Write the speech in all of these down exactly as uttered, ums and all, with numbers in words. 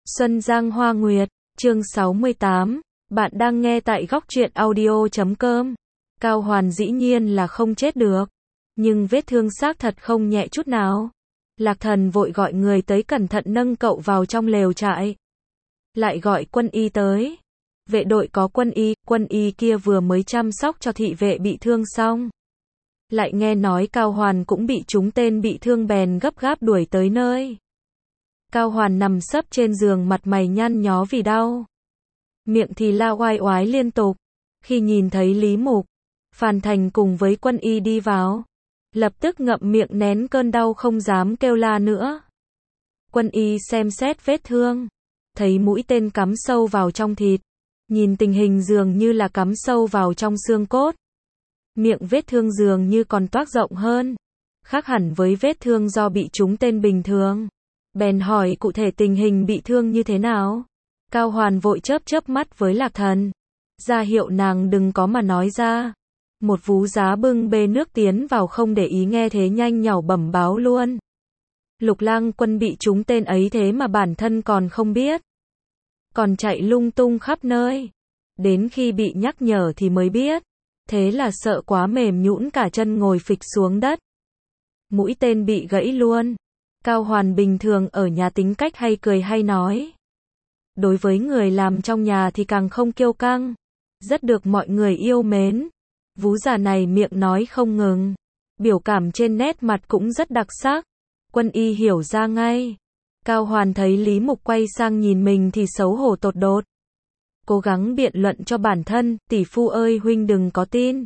Xuân Giang Hoa Nguyệt, chương sáu mươi tám, bạn đang nghe tại góc truyện audio chấm com. Cao Hoàn dĩ nhiên là không chết được, nhưng vết thương xác thật không nhẹ chút nào. Lạc Thần vội gọi người tới cẩn thận nâng cậu vào trong lều trại. Lại gọi quân y tới. Vệ đội có quân y, quân y kia vừa mới chăm sóc cho thị vệ bị thương xong. Lại nghe nói Cao Hoàn cũng bị trúng tên bị thương bèn gấp gáp đuổi tới nơi. Cao Hoàn nằm sấp trên giường mặt mày nhăn nhó vì đau. Miệng thì la oai oái liên tục. Khi nhìn thấy Lý Mục, Phàn Thành cùng với quân y đi vào, lập tức ngậm miệng nén cơn đau không dám kêu la nữa. Quân y xem xét vết thương, thấy mũi tên cắm sâu vào trong thịt, nhìn tình hình dường như là cắm sâu vào trong xương cốt. Miệng vết thương dường như còn toác rộng hơn, khác hẳn với vết thương do bị trúng tên bình thường. Bèn hỏi cụ thể tình hình bị thương như thế nào. Cao Hoàn vội chớp chớp mắt với Lạc Thần, ra hiệu nàng đừng có mà nói ra. Một vú giá bưng bê nước tiến vào không để ý nghe thế nhanh nhảu bẩm báo luôn. Lục Lang Quân bị trúng tên ấy thế mà bản thân còn không biết. Còn chạy lung tung khắp nơi. Đến khi bị nhắc nhở thì mới biết. Thế là sợ quá mềm nhũn cả chân ngồi phịch xuống đất. Mũi tên bị gãy luôn. Cao Hoàn bình thường ở nhà tính cách hay cười hay nói. Đối với người làm trong nhà thì càng không kiêu căng. Rất được mọi người yêu mến. Vú già này miệng nói không ngừng. Biểu cảm trên nét mặt cũng rất đặc sắc. Quân y hiểu ra ngay. Cao Hoàn thấy Lý Mục quay sang nhìn mình thì xấu hổ tột đột. Cố gắng biện luận cho bản thân, tỷ phu ơi huynh đừng có tin.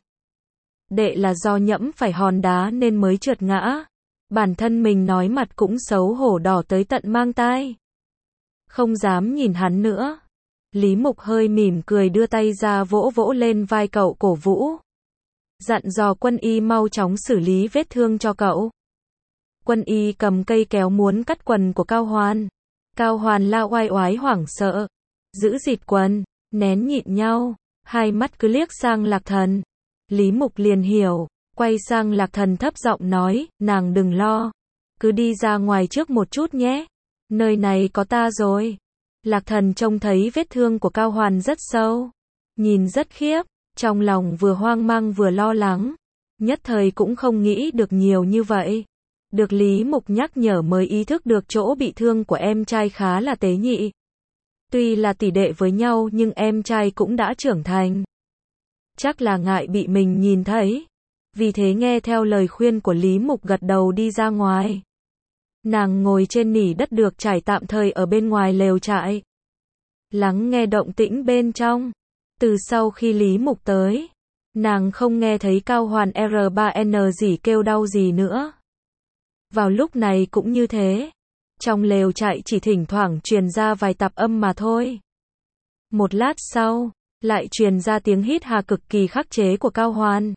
Đệ là do nhẫm phải hòn đá nên mới trượt ngã. Bản thân mình nói mặt cũng xấu hổ đỏ tới tận mang tai. Không dám nhìn hắn nữa. Lý Mục hơi mỉm cười đưa tay ra vỗ vỗ lên vai cậu cổ vũ. Dặn dò quân y mau chóng xử lý vết thương cho cậu. Quân y cầm cây kéo muốn cắt quần của Cao Hoàn. Cao Hoàn la oai oái hoảng sợ. Giữ dịt quần, nén nhịn nhau. Hai mắt cứ liếc sang Lạc Thần. Lý Mục liền hiểu. Quay sang Lạc Thần thấp giọng nói, nàng đừng lo. Cứ đi ra ngoài trước một chút nhé. Nơi này có ta rồi. Lạc Thần trông thấy vết thương của Cao Hoàn rất sâu. Nhìn rất khiếp. Trong lòng vừa hoang mang vừa lo lắng. Nhất thời cũng không nghĩ được nhiều như vậy. Được Lý Mục nhắc nhở mới ý thức được chỗ bị thương của em trai khá là tế nhị. Tuy là tỷ đệ với nhau nhưng em trai cũng đã trưởng thành. Chắc là ngại bị mình nhìn thấy. Vì thế nghe theo lời khuyên của Lý Mục gật đầu đi ra ngoài. Nàng ngồi trên nỉ đất được trải tạm thời ở bên ngoài lều trại. Lắng nghe động tĩnh bên trong. Từ sau khi Lý Mục tới, nàng không nghe thấy Cao Hoàn R ba N gì kêu đau gì nữa. Vào lúc này cũng như thế. Trong lều trại chỉ thỉnh thoảng truyền ra vài tạp âm mà thôi. Một lát sau, lại truyền ra tiếng hít hà cực kỳ khắc chế của Cao Hoàn.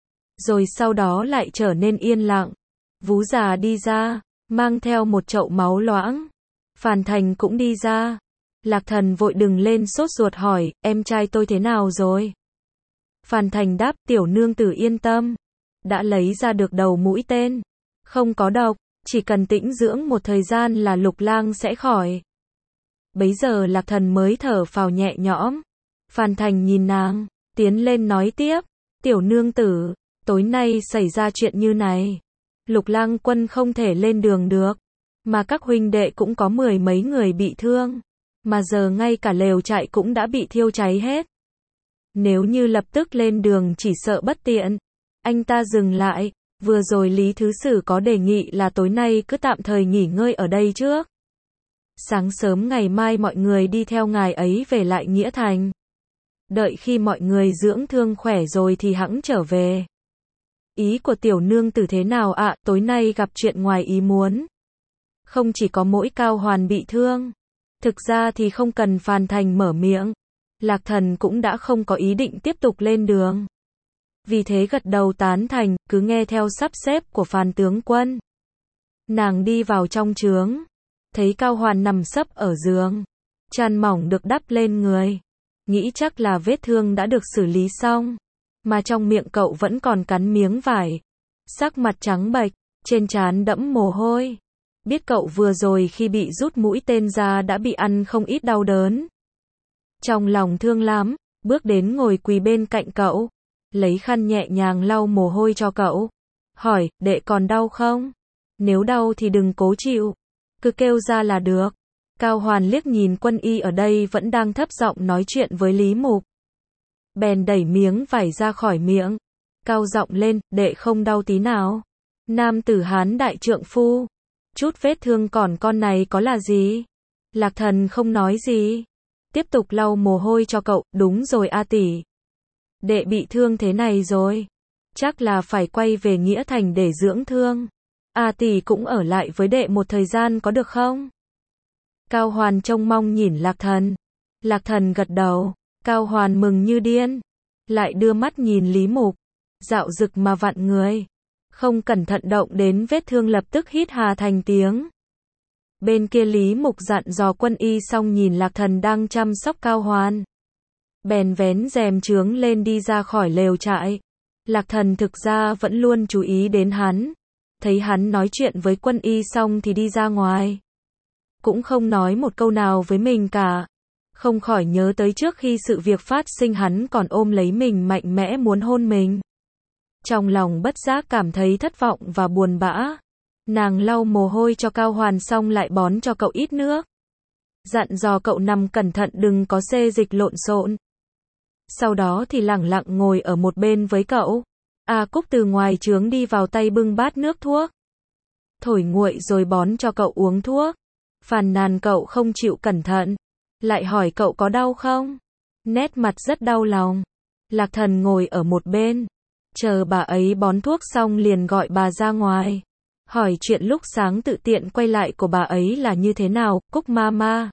Rồi sau đó lại trở nên yên lặng. Vú già đi ra, mang theo một chậu máu loãng. Phàn Thành cũng đi ra. Lạc Thần vội đừng lên sốt ruột hỏi, em trai tôi thế nào rồi? Phàn Thành đáp, tiểu nương tử yên tâm. Đã lấy ra được đầu mũi tên. Không có độc, chỉ cần tĩnh dưỡng một thời gian là Lục Lang sẽ khỏi. Bấy giờ Lạc Thần mới thở phào nhẹ nhõm. Phàn Thành nhìn nàng, tiến lên nói tiếp, tiểu nương tử, tối nay xảy ra chuyện như này. Lục Lang Quân không thể lên đường được, mà các huynh đệ cũng có mười mấy người bị thương, mà giờ ngay cả lều trại cũng đã bị thiêu cháy hết. Nếu như lập tức lên đường chỉ sợ bất tiện. Anh ta dừng lại, vừa rồi Lý Thứ Sử có đề nghị là tối nay cứ tạm thời nghỉ ngơi ở đây trước. Sáng sớm ngày mai mọi người đi theo ngài ấy về lại Nghĩa Thành. Đợi khi mọi người dưỡng thương khỏe rồi thì hẵng trở về. Ý của tiểu nương tử thế nào ạ? À, tối nay gặp chuyện ngoài ý muốn. Không chỉ có mỗi Cao Hoàn bị thương. Thực ra thì không cần Phàn Thành mở miệng. Lạc Thần cũng đã không có ý định tiếp tục lên đường. Vì thế gật đầu tán thành, cứ nghe theo sắp xếp của Phàn tướng quân. Nàng đi vào trong trướng. Thấy Cao Hoàn nằm sấp ở giường. Chăn mỏng được đắp lên người. Nghĩ chắc là vết thương đã được xử lý xong. Mà trong miệng cậu vẫn còn cắn miếng vải. Sắc mặt trắng bệch, trên trán đẫm mồ hôi. biết cậu vừa rồi khi bị rút mũi tên ra đã bị ăn không ít đau đớn. Trong lòng thương lắm, bước đến ngồi quỳ bên cạnh cậu, lấy khăn nhẹ nhàng lau mồ hôi cho cậu. Hỏi, đệ còn đau không? Nếu đau thì đừng cố chịu, cứ kêu ra là được. Cao Hoàn liếc nhìn quân y ở đây vẫn đang thấp giọng nói chuyện với Lý Mục. Bèn đẩy miếng vải ra khỏi miệng, cao giọng lên, đệ không đau tí nào. Nam tử Hán đại trượng phu, chút vết thương còn con này có là gì? Lạc Thần không nói gì, tiếp tục lau mồ hôi cho cậu. Đúng rồi A tỷ, đệ bị thương thế này rồi, chắc là phải quay về Nghĩa Thành để dưỡng thương. A tỷ cũng ở lại với đệ một thời gian có được không? Cao Hoàn trông mong nhìn Lạc Thần. Lạc Thần gật đầu. Cao Hoàn mừng như điên, lại đưa mắt nhìn Lý Mục, dạo dực mà vặn người, không cẩn thận động đến vết thương lập tức hít hà thành tiếng. Bên kia Lý Mục dặn dò quân y xong nhìn Lạc Thần đang chăm sóc Cao Hoàn, bèn vén rèm chướng lên đi ra khỏi lều trại. Lạc Thần thực ra vẫn luôn chú ý đến hắn, thấy hắn nói chuyện với quân y xong thì đi ra ngoài, cũng không nói một câu nào với mình cả. Không khỏi nhớ tới trước khi sự việc phát sinh hắn còn ôm lấy mình mạnh mẽ muốn hôn mình. Trong lòng bất giác cảm thấy thất vọng và buồn bã. Nàng lau mồ hôi cho Cao Hoàn xong lại bón cho cậu ít nước, dặn dò cậu nằm cẩn thận đừng có xê dịch lộn xộn. Sau đó thì lẳng lặng ngồi ở một bên với cậu. A Cúc từ ngoài trướng đi vào tay bưng bát nước thuốc, thổi nguội rồi bón cho cậu uống thuốc. Phàn nàn cậu không chịu cẩn thận, lại hỏi cậu có đau không? Nét mặt rất đau lòng. Lạc Thần ngồi ở một bên, chờ bà ấy bón thuốc xong liền gọi bà ra ngoài, hỏi chuyện lúc sáng tự tiện quay lại của bà ấy là như thế nào. Cúc mama,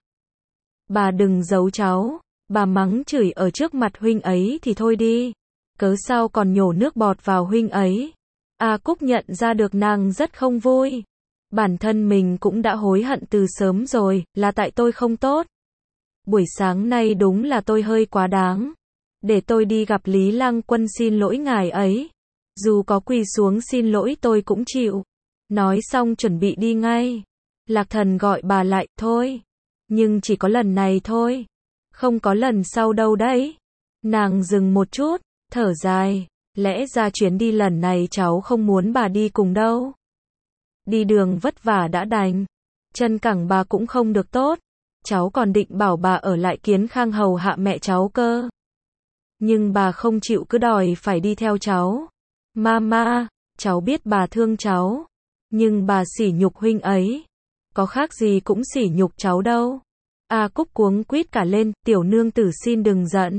bà đừng giấu cháu, bà mắng chửi ở trước mặt huynh ấy thì thôi đi, cớ sao còn nhổ nước bọt vào huynh ấy. A Cúc nhận ra được nàng rất không vui. Bản thân mình cũng đã hối hận từ sớm rồi, là tại tôi không tốt. Buổi sáng nay đúng là tôi hơi quá đáng. Để tôi đi gặp Lý Lăng Quân xin lỗi ngài ấy. Dù có quỳ xuống xin lỗi tôi cũng chịu. Nói xong chuẩn bị đi ngay. Lạc Thần gọi bà lại, thôi. Nhưng chỉ có lần này thôi. Không có lần sau đâu đấy. Nàng dừng một chút, thở dài. Lẽ ra chuyến đi lần này cháu không muốn bà đi cùng đâu. Đi đường vất vả đã đành, chân cẳng bà cũng không được tốt. Cháu còn định bảo bà ở lại Kiến Khang hầu hạ mẹ cháu cơ. Nhưng bà không chịu cứ đòi phải đi theo cháu. Mama, cháu biết bà thương cháu, nhưng bà sỉ nhục huynh ấy, có khác gì cũng sỉ nhục cháu đâu. A Cúc cuống quýt cả lên, tiểu nương tử xin đừng giận.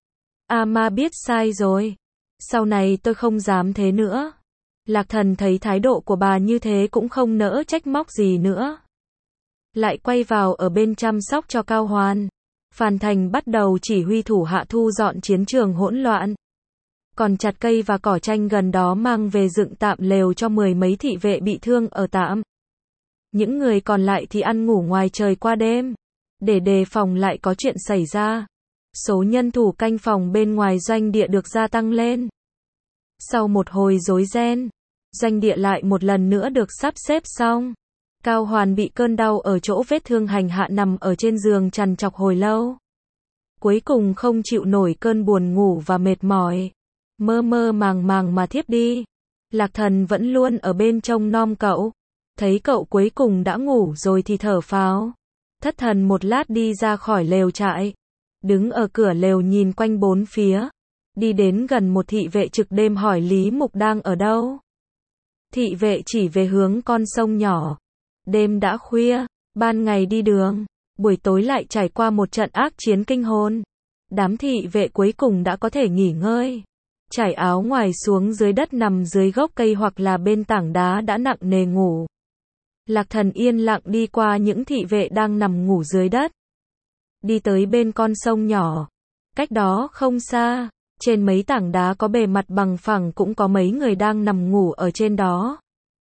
A ma biết sai rồi, sau này tôi không dám thế nữa. Lạc Thần thấy thái độ của bà như thế cũng không nỡ trách móc gì nữa, lại quay vào ở bên chăm sóc cho Cao Hoàn. Phàn Thành bắt đầu chỉ huy thủ hạ thu dọn chiến trường hỗn loạn, còn chặt cây và cỏ tranh gần đó mang về dựng tạm lều cho mười mấy thị vệ bị thương ở tạm. Những người còn lại thì ăn ngủ ngoài trời qua đêm, để đề phòng lại có chuyện xảy ra. Số nhân thủ canh phòng bên ngoài doanh địa được gia tăng lên. Sau một hồi rối ren, doanh địa lại một lần nữa được sắp xếp xong. Cao Hoàn bị cơn đau ở chỗ vết thương hành hạ nằm ở trên giường trằn trọc hồi lâu. Cuối cùng không chịu nổi cơn buồn ngủ và mệt mỏi, mơ mơ màng màng mà thiếp đi. Lạc Thần vẫn luôn ở bên trông nom cậu, thấy cậu cuối cùng đã ngủ rồi thì thở phào. Thất thần một lát đi ra khỏi lều trại, đứng ở cửa lều nhìn quanh bốn phía, đi đến gần một thị vệ trực đêm hỏi Lý Mục đang ở đâu. Thị vệ chỉ về hướng con sông nhỏ. Đêm đã khuya, ban ngày đi đường, buổi tối lại trải qua một trận ác chiến kinh hồn. Đám thị vệ cuối cùng đã có thể nghỉ ngơi, trải áo ngoài xuống dưới đất nằm dưới gốc cây hoặc là bên tảng đá đã nặng nề ngủ. Lạc Thần yên lặng đi qua những thị vệ đang nằm ngủ dưới đất, đi tới bên con sông nhỏ. Cách đó không xa, trên mấy tảng đá có bề mặt bằng phẳng cũng có mấy người đang nằm ngủ ở trên đó.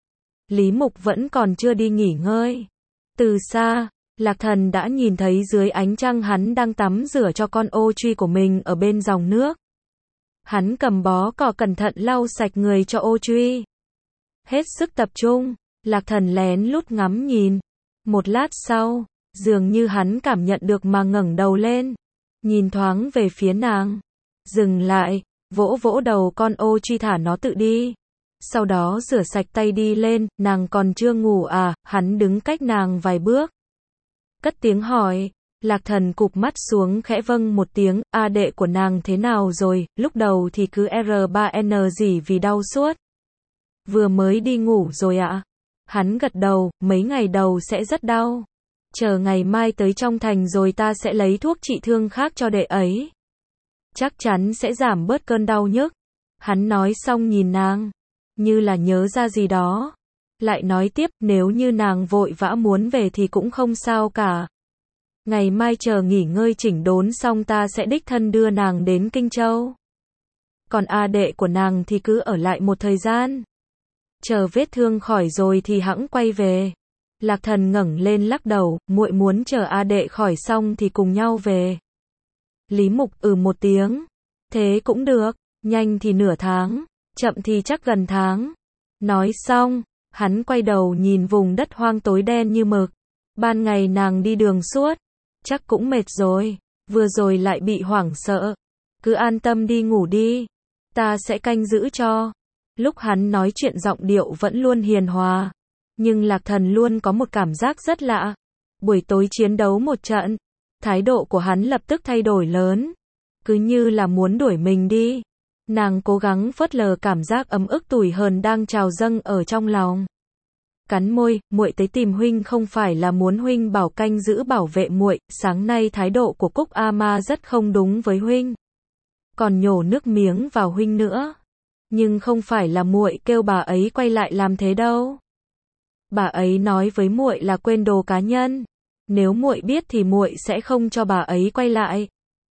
Lý Mục vẫn còn chưa đi nghỉ ngơi. Từ xa, Lạc Thần đã nhìn thấy dưới ánh trăng hắn đang tắm rửa cho con ô truy của mình ở bên dòng nước. Hắn cầm bó cỏ cẩn thận lau sạch người cho ô truy. Hết sức tập trung, Lạc Thần lén lút ngắm nhìn. Một lát sau, dường như hắn cảm nhận được mà ngẩng đầu lên, nhìn thoáng về phía nàng, dừng lại, vỗ vỗ đầu con ô truy thả nó tự đi. Sau đó rửa sạch tay đi lên, nàng còn chưa ngủ à, hắn đứng cách nàng vài bước. Cất tiếng hỏi, Lạc Thần cụp mắt xuống khẽ vâng một tiếng, a đệ của nàng thế nào rồi, lúc đầu thì cứ R ba N gì vì đau suốt. Vừa mới đi ngủ rồi ạ. Hắn gật đầu, mấy ngày đầu sẽ rất đau. Chờ ngày mai tới trong thành rồi ta sẽ lấy thuốc trị thương khác cho đệ ấy. Chắc chắn sẽ giảm bớt cơn đau nhức. Hắn nói xong nhìn nàng, như là nhớ ra gì đó. Lại nói tiếp, nếu như nàng vội vã muốn về thì cũng không sao cả. Ngày mai chờ nghỉ ngơi chỉnh đốn xong ta sẽ đích thân đưa nàng đến Kinh Châu. Còn a đệ của nàng thì cứ ở lại một thời gian. Chờ vết thương khỏi rồi thì hẵng quay về. Lạc Thần ngẩng lên lắc đầu, muội muốn chờ a đệ khỏi xong thì cùng nhau về. Lý Mục ừ một tiếng. Thế cũng được, nhanh thì nửa tháng, chậm thì chắc gần tháng. Nói xong, hắn quay đầu nhìn vùng đất hoang tối đen như mực. Ban ngày nàng đi đường suốt, chắc cũng mệt rồi, vừa rồi lại bị hoảng sợ. Cứ an tâm đi ngủ đi, ta sẽ canh giữ cho. Lúc hắn nói chuyện giọng điệu vẫn luôn hiền hòa, nhưng Lạc Thần luôn có một cảm giác rất lạ. Buổi tối chiến đấu một trận, thái độ của hắn lập tức thay đổi lớn, cứ như là muốn đuổi mình đi. Nàng cố gắng phớt lờ cảm giác ấm ức tủi hờn đang trào dâng ở trong lòng. Cắn môi, muội tới tìm huynh không phải là muốn huynh bảo canh giữ bảo vệ muội, sáng nay thái độ của Cúc A Ma rất không đúng với huynh. Còn nhổ nước miếng vào huynh nữa. Nhưng không phải là muội kêu bà ấy quay lại làm thế đâu. Bà ấy nói với muội là quên đồ cá nhân. Nếu muội biết thì muội sẽ không cho bà ấy quay lại.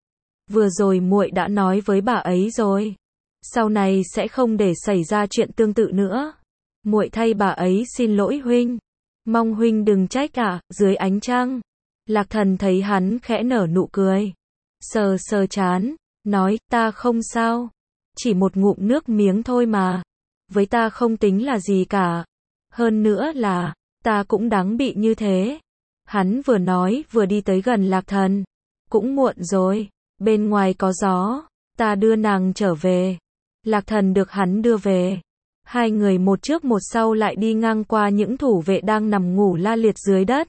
Vừa rồi muội đã nói với bà ấy rồi. Sau này sẽ không để xảy ra chuyện tương tự nữa. Muội thay bà ấy xin lỗi huynh. Mong huynh đừng trách cả, dưới ánh trăng. Lạc Thần thấy hắn khẽ nở nụ cười. Sờ sờ chán, nói, ta không sao. Chỉ một ngụm nước miếng thôi mà. Với ta không tính là gì cả. Hơn nữa là, ta cũng đáng bị như thế. Hắn vừa nói vừa đi tới gần Lạc Thần. Cũng muộn rồi, bên ngoài có gió, ta đưa nàng trở về. Lạc Thần được hắn đưa về. Hai người một trước một sau lại đi ngang qua những thủ vệ đang nằm ngủ la liệt dưới đất.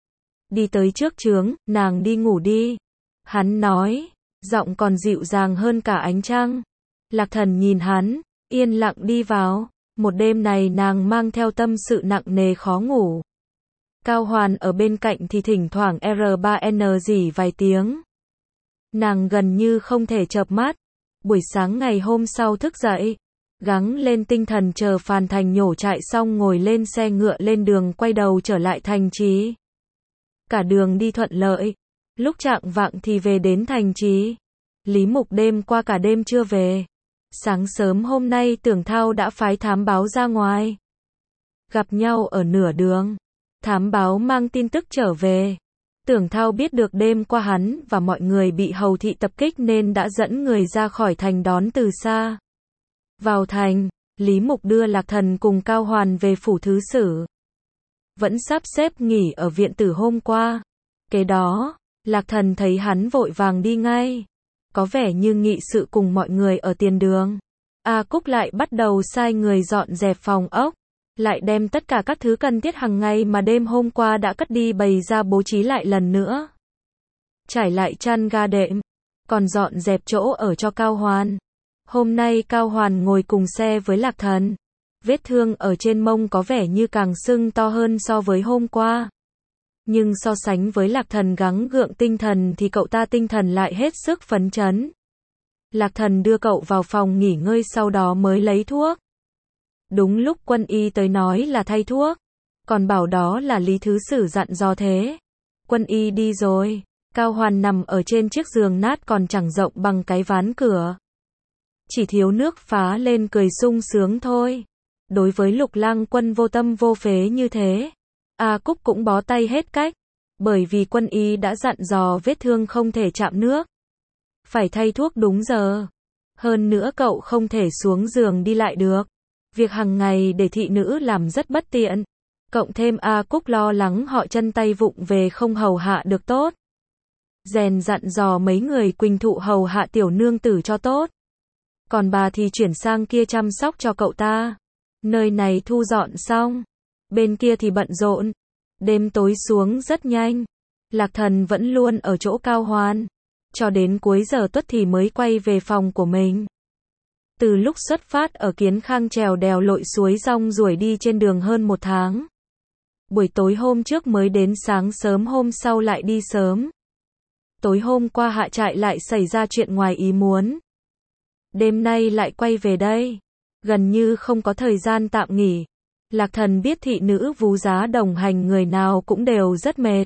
Đi tới trước trướng, nàng đi ngủ đi. Hắn nói, giọng còn dịu dàng hơn cả ánh trăng. Lạc Thần nhìn hắn, yên lặng đi vào. Một đêm này nàng mang theo tâm sự nặng nề khó ngủ. Cao Hoàn ở bên cạnh thì thỉnh thoảng R ba N rỉ vài tiếng. Nàng gần như không thể chợp mắt. Buổi sáng ngày hôm sau thức dậy, gắng lên tinh thần chờ Phàn Thành nhổ trại xong ngồi lên xe ngựa lên đường quay đầu trở lại thành trì. Cả đường đi thuận lợi, lúc chạng vạng thì về đến thành trì. Lý Mục đêm qua cả đêm chưa về. Sáng sớm hôm nay Tưởng Thao đã phái thám báo ra ngoài. Gặp nhau ở nửa đường. Thám báo mang tin tức trở về. Tưởng Thao biết được đêm qua hắn và mọi người bị hầu thị tập kích nên đã dẫn người ra khỏi thành đón từ xa. Vào thành, Lý Mục đưa Lạc Thần cùng Cao Hoàn về phủ thứ sử. Vẫn sắp xếp nghỉ ở viện tử hôm qua. Kế đó, Lạc Thần thấy hắn vội vàng đi ngay. Có vẻ như nghị sự cùng mọi người ở tiền đường. A Cúc lại bắt đầu sai người dọn dẹp phòng ốc. Lại đem tất cả các thứ cần thiết hàng ngày mà đêm hôm qua đã cất đi bày ra bố trí lại lần nữa. Trải lại chăn ga đệm. Còn dọn dẹp chỗ ở cho Cao Hoàn. Hôm nay Cao Hoàn ngồi cùng xe với Lạc Thần. Vết thương ở trên mông có vẻ như càng sưng to hơn so với hôm qua. Nhưng so sánh với Lạc Thần gắng gượng tinh thần thì cậu ta tinh thần lại hết sức phấn chấn. Lạc Thần đưa cậu vào phòng nghỉ ngơi sau đó mới lấy thuốc. Đúng lúc Quân Y tới nói là thay thuốc. Còn bảo đó là Lý Thứ Sử dặn dò thế. Quân Y đi rồi. Cao Hoàn nằm ở trên chiếc giường nát còn chẳng rộng bằng cái ván cửa. Chỉ thiếu nước phá lên cười sung sướng thôi. Đối với Lục Lang Quân vô tâm vô phế như thế, A Cúc cũng bó tay hết cách. Bởi vì Quân Y đã dặn dò vết thương không thể chạm nước. Phải thay thuốc đúng giờ. Hơn nữa cậu không thể xuống giường đi lại được. Việc hàng ngày để thị nữ làm rất bất tiện. Cộng thêm A Cúc lo lắng họ chân tay vụng về không hầu hạ được tốt. Rèn dặn dò mấy người Quỳnh Thụ hầu hạ tiểu nương tử cho tốt. Còn bà thì chuyển sang kia chăm sóc cho cậu ta. Nơi này thu dọn xong, bên kia thì bận rộn. Đêm tối xuống rất nhanh. Lạc Thần vẫn luôn ở chỗ Cao Hoan. Cho đến cuối giờ tuất thì mới quay về phòng của mình. Từ lúc xuất phát ở Kiến Khang trèo đèo lội suối rong ruổi đi trên đường hơn một tháng. Buổi tối hôm trước mới đến, sáng sớm hôm sau lại đi sớm. Tối hôm qua hạ trại lại xảy ra chuyện ngoài ý muốn. Đêm nay lại quay về đây. Gần như không có thời gian tạm nghỉ. Lạc Thần biết thị nữ Vú Giá đồng hành người nào cũng đều rất mệt.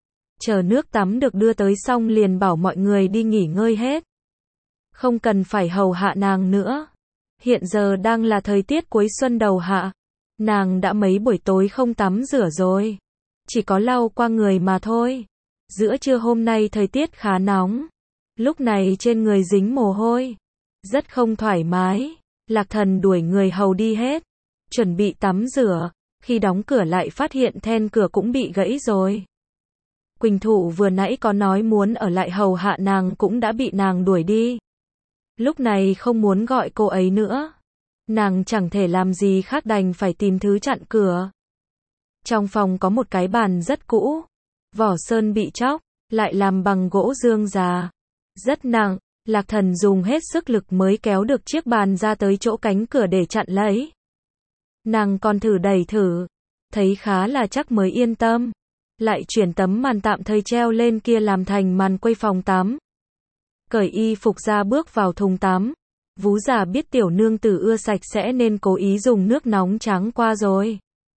Chờ nước tắm được đưa tới xong liền bảo mọi người đi nghỉ ngơi hết. Không cần phải hầu hạ nàng nữa. Hiện giờ đang là thời tiết cuối xuân đầu hạ. Nàng đã mấy buổi tối không tắm rửa rồi. Chỉ có lau qua người mà thôi. Giữa trưa hôm nay thời tiết khá nóng. Lúc này trên người dính mồ hôi. Rất không thoải mái. Lạc Thần đuổi người hầu đi hết. Chuẩn bị tắm rửa. Khi đóng cửa lại phát hiện then cửa cũng bị gãy rồi. Quỳnh Thụ vừa nãy có nói muốn ở lại hầu hạ nàng cũng đã bị nàng đuổi đi. Lúc này không muốn gọi cô ấy nữa. Nàng chẳng thể làm gì khác đành phải tìm thứ chặn cửa. Trong phòng có một cái bàn rất cũ. Vỏ sơn bị chóc, lại làm bằng gỗ dương già. Rất nặng, Lạc Thần dùng hết sức lực mới kéo được chiếc bàn ra tới chỗ cánh cửa để chặn lấy. Nàng còn thử đẩy thử. Thấy khá là chắc mới yên tâm. Lại chuyển tấm màn tạm thời treo lên kia làm thành màn quay phòng tắm. Cởi y phục ra bước vào thùng tắm. Vú già biết tiểu nương tử ưa sạch sẽ nên cố ý dùng nước nóng trắng qua rồi.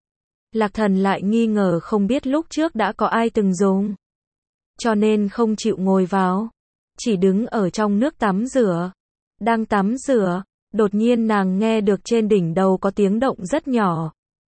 Lạc Thần lại nghi ngờ không biết lúc trước đã có ai từng dùng. Cho nên không chịu ngồi vào. Chỉ đứng ở trong nước tắm rửa. Đang tắm rửa, đột nhiên nàng nghe được trên đỉnh đầu có tiếng động rất nhỏ.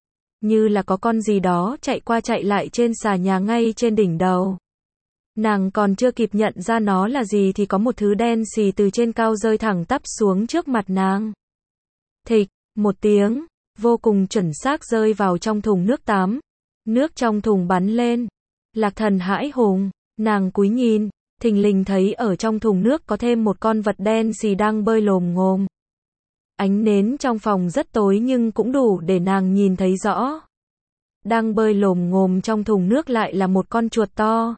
Như là có con gì đó chạy qua chạy lại trên xà nhà ngay trên đỉnh đầu. Nàng còn chưa kịp nhận ra nó là gì thì có một thứ đen xì từ trên cao rơi thẳng tắp xuống trước mặt nàng. Thịch, một tiếng, vô cùng chuẩn xác rơi vào trong thùng nước tắm. Nước trong thùng bắn lên. Lạc Thần hãi hùng, nàng cúi nhìn, thình lình thấy ở trong thùng nước có thêm một con vật đen xì đang bơi lồm ngồm. Ánh nến trong phòng rất tối nhưng cũng đủ để nàng nhìn thấy rõ. Đang bơi lồm ngồm trong thùng nước lại là một con chuột to.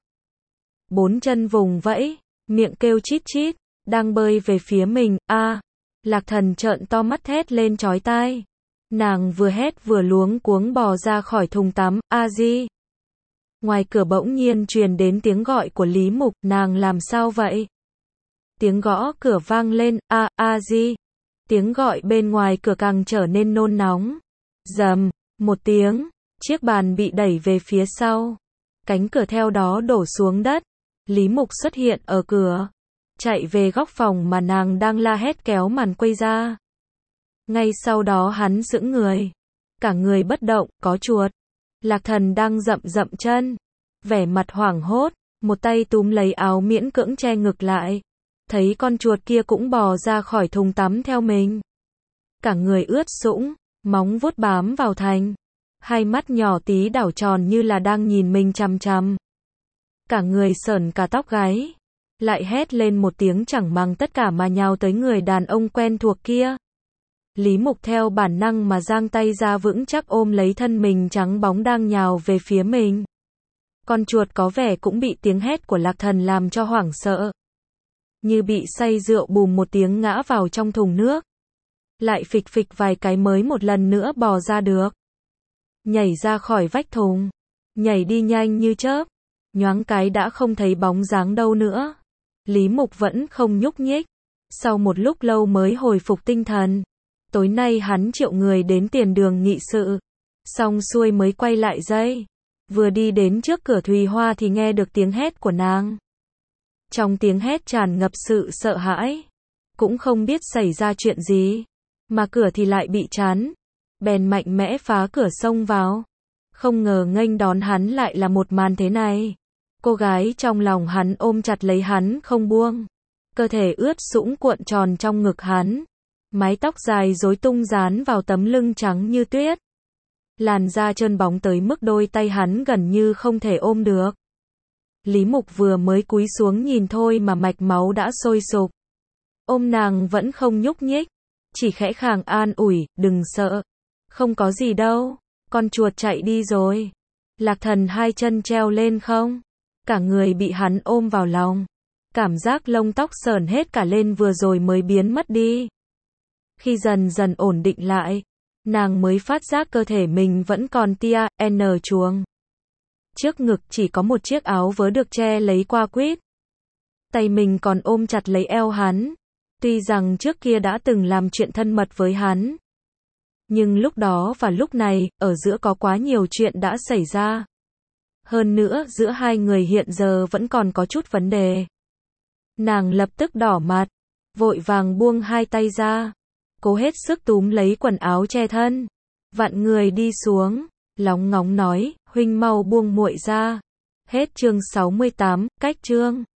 Bốn chân vùng vẫy, miệng kêu chít chít, đang bơi về phía mình. A, à, Lạc Thần trợn to mắt thét lên chói tai. Nàng vừa hét vừa luống cuống bò ra khỏi thùng tắm. A Di. Ngoài cửa bỗng nhiên truyền đến tiếng gọi của Lý Mục. Nàng làm sao vậy? Tiếng gõ cửa vang lên. A, A Di. Tiếng gọi bên ngoài cửa càng trở nên nôn nóng. Rầm, một tiếng, chiếc bàn bị đẩy về phía sau. Cánh cửa theo đó đổ xuống đất. Lý Mục xuất hiện ở cửa. Chạy về góc phòng mà nàng đang la hét kéo màn quay ra. Ngay sau đó hắn sững người. Cả người bất động, có chuột. Lạc Thần đang dậm dậm chân. Vẻ mặt hoảng hốt, một tay túm lấy áo miễn cưỡng che ngực lại. Thấy con chuột kia cũng bò ra khỏi thùng tắm theo mình. Cả người ướt sũng, móng vuốt bám vào thành. Hai mắt nhỏ tí đảo tròn như là đang nhìn mình chằm chằm. Cả người sởn cả tóc gáy. Lại hét lên một tiếng chẳng màng tất cả mà nhào tới người đàn ông quen thuộc kia. Lý Mục theo bản năng mà giang tay ra vững chắc ôm lấy thân mình trắng bóng đang nhào về phía mình. Con chuột có vẻ cũng bị tiếng hét của Lạc Thần làm cho hoảng sợ. Như bị say rượu bùm một tiếng ngã vào trong thùng nước. Lại phịch phịch vài cái mới một lần nữa bò ra được. Nhảy ra khỏi vách thùng. Nhảy đi nhanh như chớp. Nhoáng cái đã không thấy bóng dáng đâu nữa. Lý Mục vẫn không nhúc nhích. Sau một lúc lâu mới hồi phục tinh thần. Tối nay hắn triệu người đến tiền đường nghị sự. Xong xuôi mới quay lại dây. Vừa đi đến trước cửa Thùy Hoa thì nghe được tiếng hét của nàng. Trong tiếng hét tràn ngập sự sợ hãi. Cũng không biết xảy ra chuyện gì. Mà cửa thì lại bị chắn. Bèn mạnh mẽ phá cửa xông vào. Không ngờ nghênh đón hắn lại là một màn thế này. Cô gái trong lòng hắn ôm chặt lấy hắn không buông. Cơ thể ướt sũng cuộn tròn trong ngực hắn. Mái tóc dài rối tung dán vào tấm lưng trắng như tuyết. Làn da trơn bóng tới mức đôi tay hắn gần như không thể ôm được. Lý Mục vừa mới cúi xuống nhìn thôi mà mạch máu đã sôi sục. Ôm nàng vẫn không nhúc nhích, chỉ khẽ khàng an ủi, đừng sợ. Không có gì đâu, con chuột chạy đi rồi. Lạc Thần hai chân treo lên không, cả người bị hắn ôm vào lòng. Cảm giác lông tóc sởn hết cả lên vừa rồi mới biến mất đi. Khi dần dần ổn định lại, nàng mới phát giác cơ thể mình vẫn còn tia, n chuồng. Trước ngực chỉ có một chiếc áo vớ được che lấy qua quýt. Tay mình còn ôm chặt lấy eo hắn. Tuy rằng trước kia đã từng làm chuyện thân mật với hắn, nhưng lúc đó và lúc này, ở giữa có quá nhiều chuyện đã xảy ra. Hơn nữa, giữa hai người hiện giờ vẫn còn có chút vấn đề. Nàng lập tức đỏ mặt, vội vàng buông hai tay ra, cố hết sức túm lấy quần áo che thân, vặn người đi xuống, lóng ngóng nói, huynh mau buông muội ra. Hết chương sáu mươi tám, cách chương.